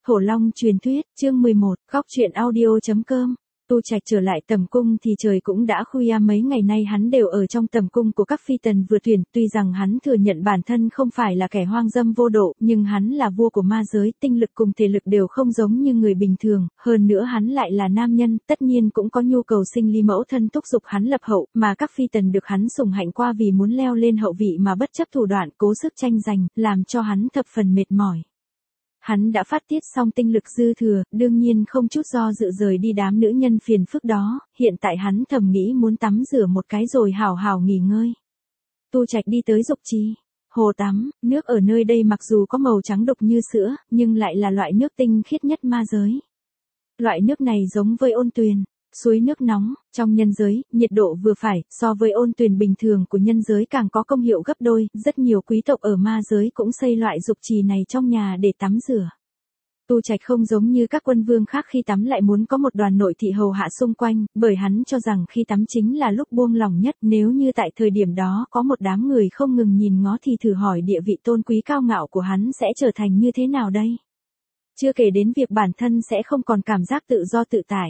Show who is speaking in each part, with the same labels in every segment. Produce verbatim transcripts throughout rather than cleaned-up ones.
Speaker 1: Thổ Long truyền thuyết, chương mười một, góc truyện audio.com. Tu Trạch trở lại tầm cung thì trời cũng đã khuya, mấy ngày nay hắn đều ở trong tầm cung của các phi tần vừa tuyển, tuy rằng hắn thừa nhận bản thân không phải là kẻ hoang dâm vô độ, nhưng hắn là vua của ma giới, tinh lực cùng thể lực đều không giống như người bình thường, hơn nữa hắn lại là nam nhân, tất nhiên cũng có nhu cầu sinh lý, mẫu thân thúc giục hắn lập hậu, mà các phi tần được hắn sủng hạnh qua vì muốn leo lên hậu vị mà bất chấp thủ đoạn, cố sức tranh giành, làm cho hắn thập phần mệt mỏi. Hắn đã phát tiết xong tinh lực dư thừa, đương nhiên không chút do dự rời đi đám nữ nhân phiền phức đó, hiện tại hắn thầm nghĩ muốn tắm rửa một cái rồi hào hào nghỉ ngơi. Tu Trạch đi tới Dục Trì, hồ tắm, nước ở nơi đây mặc dù có màu trắng đục như sữa, nhưng lại là loại nước tinh khiết nhất ma giới. Loại nước này giống với ôn tuyền, suối nước nóng, trong nhân giới, nhiệt độ vừa phải, so với ôn tuyền bình thường của nhân giới càng có công hiệu gấp đôi, rất nhiều quý tộc ở ma giới cũng xây loại dục trì này trong nhà để tắm rửa. Tu Trạch không giống như các quân vương khác khi tắm lại muốn có một đoàn nội thị hầu hạ xung quanh, bởi hắn cho rằng khi tắm chính là lúc buông lỏng nhất, nếu như tại thời điểm đó có một đám người không ngừng nhìn ngó thì thử hỏi địa vị tôn quý cao ngạo của hắn sẽ trở thành như thế nào đây? Chưa kể đến việc bản thân sẽ không còn cảm giác tự do tự tại.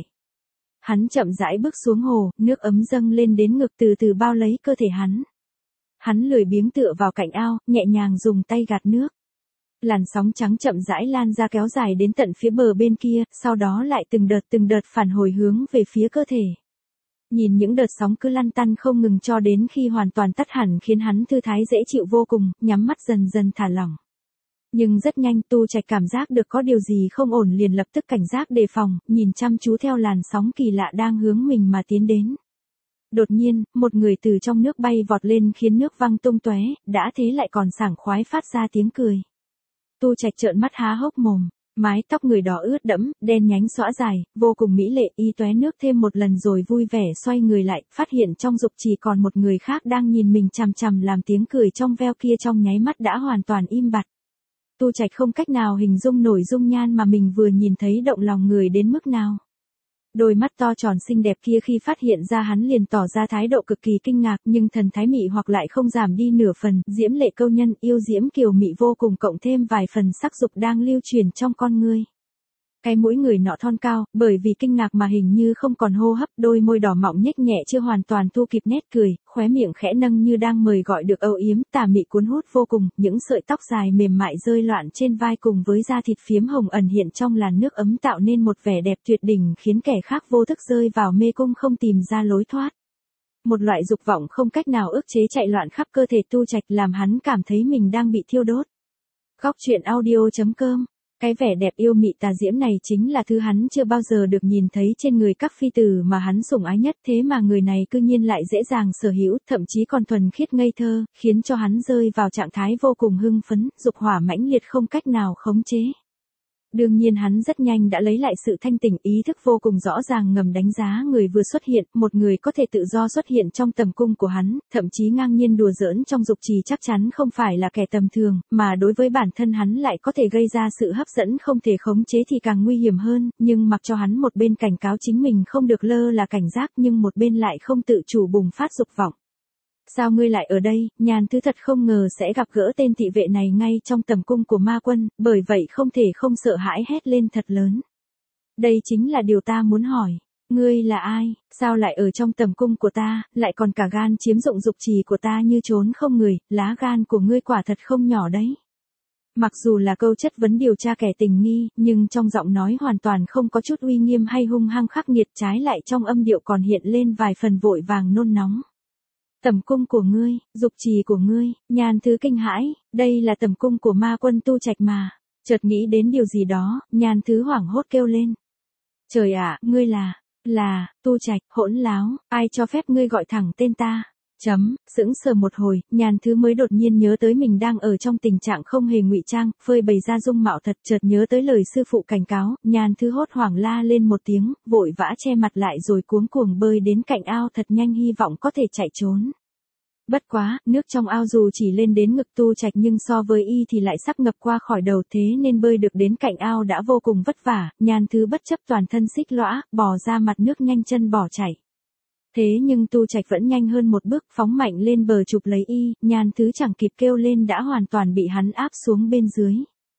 Speaker 1: Hắn chậm rãi bước xuống hồ, nước ấm dâng lên đến ngực từ từ bao lấy cơ thể hắn. Hắn lười biếng tựa vào cạnh ao, nhẹ nhàng dùng tay gạt nước. Làn sóng trắng chậm rãi lan ra kéo dài đến tận phía bờ bên kia, sau đó lại từng đợt từng đợt phản hồi hướng về phía cơ thể. Nhìn những đợt sóng cứ lăn tăn không ngừng cho đến khi hoàn toàn tắt hẳn khiến hắn thư thái dễ chịu vô cùng, nhắm mắt dần dần thả lỏng. Nhưng rất nhanh Tu Trạch cảm giác được có điều gì không ổn liền lập tức cảnh giác đề phòng, nhìn chăm chú theo làn sóng kỳ lạ đang hướng mình mà tiến đến. Đột nhiên, một người từ trong nước bay vọt lên khiến nước văng tung tóe, đã thế lại còn sảng khoái phát ra tiếng cười. Tu Trạch trợn mắt há hốc mồm, mái tóc người đỏ ướt đẫm, đen nhánh xõa dài, vô cùng mỹ lệ, y tóe nước thêm một lần rồi vui vẻ xoay người lại, phát hiện trong dục trì còn một người khác đang nhìn mình chằm chằm, làm tiếng cười trong veo kia trong nháy mắt đã hoàn toàn im bặt. Tu Trạch không cách nào hình dung nổi dung nhan mà mình vừa nhìn thấy động lòng người đến mức nào. Đôi mắt to tròn xinh đẹp kia khi phát hiện ra hắn liền tỏ ra thái độ cực kỳ kinh ngạc, nhưng thần thái mị hoặc lại không giảm đi nửa phần, diễm lệ câu nhân, yêu diễm kiều mị vô cùng, cộng thêm vài phần sắc dục đang lưu truyền trong con ngươi. Cái mũi người nọ thon cao, bởi vì kinh ngạc mà hình như không còn hô hấp, đôi môi đỏ mọng nhếch nhẹ chưa hoàn toàn thu kịp nét cười, khóe miệng khẽ nâng như đang mời gọi được âu yếm, tà mị cuốn hút vô cùng, những sợi tóc dài mềm mại rơi loạn trên vai cùng với da thịt phiếm hồng ẩn hiện trong làn nước ấm tạo nên một vẻ đẹp tuyệt đỉnh khiến kẻ khác vô thức rơi vào mê cung không tìm ra lối thoát. Một loại dục vọng không cách nào ức chế chạy loạn khắp cơ thể Tu Trạch làm hắn cảm thấy mình đang bị thiêu đốt. Góc truyện audio.com. Cái vẻ đẹp yêu mị tà diễm này chính là thứ hắn chưa bao giờ được nhìn thấy trên người các phi tử mà hắn sủng ái nhất, thế mà người này cư nhiên lại dễ dàng sở hữu, thậm chí còn thuần khiết ngây thơ, khiến cho hắn rơi vào trạng thái vô cùng hưng phấn, dục hỏa mãnh liệt không cách nào khống chế. Đương nhiên hắn rất nhanh đã lấy lại sự thanh tỉnh, ý thức vô cùng rõ ràng ngầm đánh giá người vừa xuất hiện, một người có thể tự do xuất hiện trong tầm cung của hắn, thậm chí ngang nhiên đùa giỡn trong dục trì chắc chắn không phải là kẻ tầm thường, mà đối với bản thân hắn lại có thể gây ra sự hấp dẫn không thể khống chế thì càng nguy hiểm hơn, nhưng mặc cho hắn một bên cảnh cáo chính mình không được lơ là cảnh giác nhưng một bên lại không tự chủ bùng phát dục vọng. Sao ngươi lại ở đây? Nhàn Thứ thật không ngờ sẽ gặp gỡ tên thị vệ này ngay trong tầm cung của ma quân, bởi vậy không thể không sợ hãi hét lên thật lớn. Đây chính là điều ta muốn hỏi. Ngươi là ai? Sao lại ở trong tầm cung của ta, lại còn cả gan chiếm dụng dục trì của ta như trốn không người, lá gan của ngươi quả thật không nhỏ đấy. Mặc dù là câu chất vấn điều tra kẻ tình nghi, nhưng trong giọng nói hoàn toàn không có chút uy nghiêm hay hung hăng khắc nghiệt, trái lại trong âm điệu còn hiện lên vài phần vội vàng nôn nóng. Tầm cung của ngươi, dục trì của ngươi, Nhàn Thứ kinh hãi, đây là tầm cung của ma quân Tu Trạch mà. Chợt nghĩ đến điều gì đó, Nhàn Thứ hoảng hốt kêu lên. Trời ạ, ngươi là, là, Tu Trạch, hỗn láo, ai cho phép ngươi gọi thẳng tên ta? Chấm, sững sờ một hồi, Nhàn Thứ mới đột nhiên nhớ tới mình đang ở trong tình trạng không hề ngụy trang, phơi bày ra dung mạo thật, chợt nhớ tới lời sư phụ cảnh cáo, Nhàn Thứ hốt hoảng la lên một tiếng, vội vã che mặt lại rồi cuống cuồng bơi đến cạnh ao thật nhanh hy vọng có thể chạy trốn. Bất quá, nước trong ao dù chỉ lên đến ngực Tu Trạch nhưng so với y thì lại sắp ngập qua khỏi đầu, thế nên bơi được đến cạnh ao đã vô cùng vất vả, Nhàn Thứ bất chấp toàn thân xích lõa, bò ra mặt nước nhanh chân bỏ chạy. Thế nhưng Tu Trạch vẫn nhanh hơn một bước, phóng mạnh lên bờ chụp lấy y, Nhàn Thứ chẳng kịp kêu lên đã hoàn toàn bị hắn áp xuống bên dưới.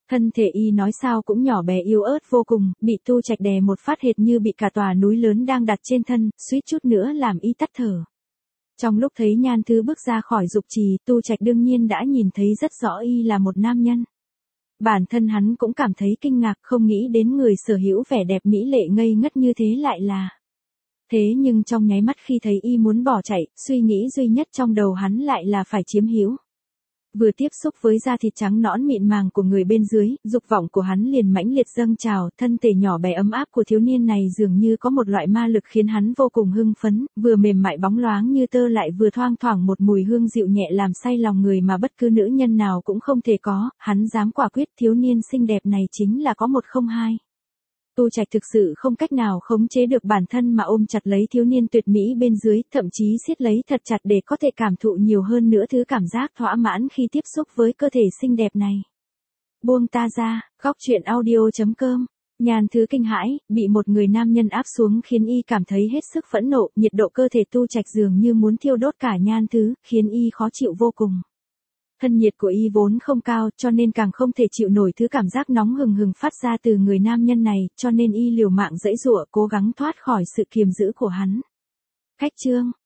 Speaker 1: Thân thể y nói sao cũng nhỏ bé yếu ớt vô cùng, bị Tu Trạch đè một phát hệt như bị cả tòa núi lớn đang đặt trên thân, suýt chút nữa làm y tắt thở. Trong lúc thấy Nhan Thứ bước ra khỏi dục trì, Tu Trạch đương nhiên đã nhìn thấy rất rõ y là một nam nhân. Bản thân hắn cũng cảm thấy kinh ngạc, không nghĩ đến người sở hữu vẻ đẹp mỹ lệ ngây ngất như thế lại là. Thế nhưng trong nháy mắt khi thấy y muốn bỏ chạy, suy nghĩ duy nhất trong đầu hắn lại là phải chiếm hữu. Vừa tiếp xúc với da thịt trắng nõn mịn màng của người bên dưới, dục vọng của hắn liền mãnh liệt dâng trào, thân thể nhỏ bé ấm áp của thiếu niên này dường như có một loại ma lực khiến hắn vô cùng hưng phấn, vừa mềm mại bóng loáng như tơ lại vừa thoang thoảng một mùi hương dịu nhẹ làm say lòng người mà bất cứ nữ nhân nào cũng không thể có, hắn dám quả quyết thiếu niên xinh đẹp này chính là có một không hai. Tu Trạch thực sự không cách nào khống chế được bản thân mà ôm chặt lấy thiếu niên tuyệt mỹ bên dưới, thậm chí siết lấy thật chặt để có thể cảm thụ nhiều hơn nữa thứ cảm giác thỏa mãn khi tiếp xúc với cơ thể xinh đẹp này. Buông ta ra, góc truyện audio chấm com. Nhan Thứ kinh hãi, bị một người nam nhân áp xuống khiến y cảm thấy hết sức phẫn nộ, nhiệt độ cơ thể Tu Trạch dường như muốn thiêu đốt cả Nhan Thứ, khiến y khó chịu vô cùng. Thân nhiệt của y vốn không cao cho nên càng không thể chịu nổi thứ cảm giác nóng hừng hừng phát ra từ người nam nhân này, cho nên y liều mạng giãy giụa cố gắng thoát khỏi sự kiềm giữ của hắn. Khách chương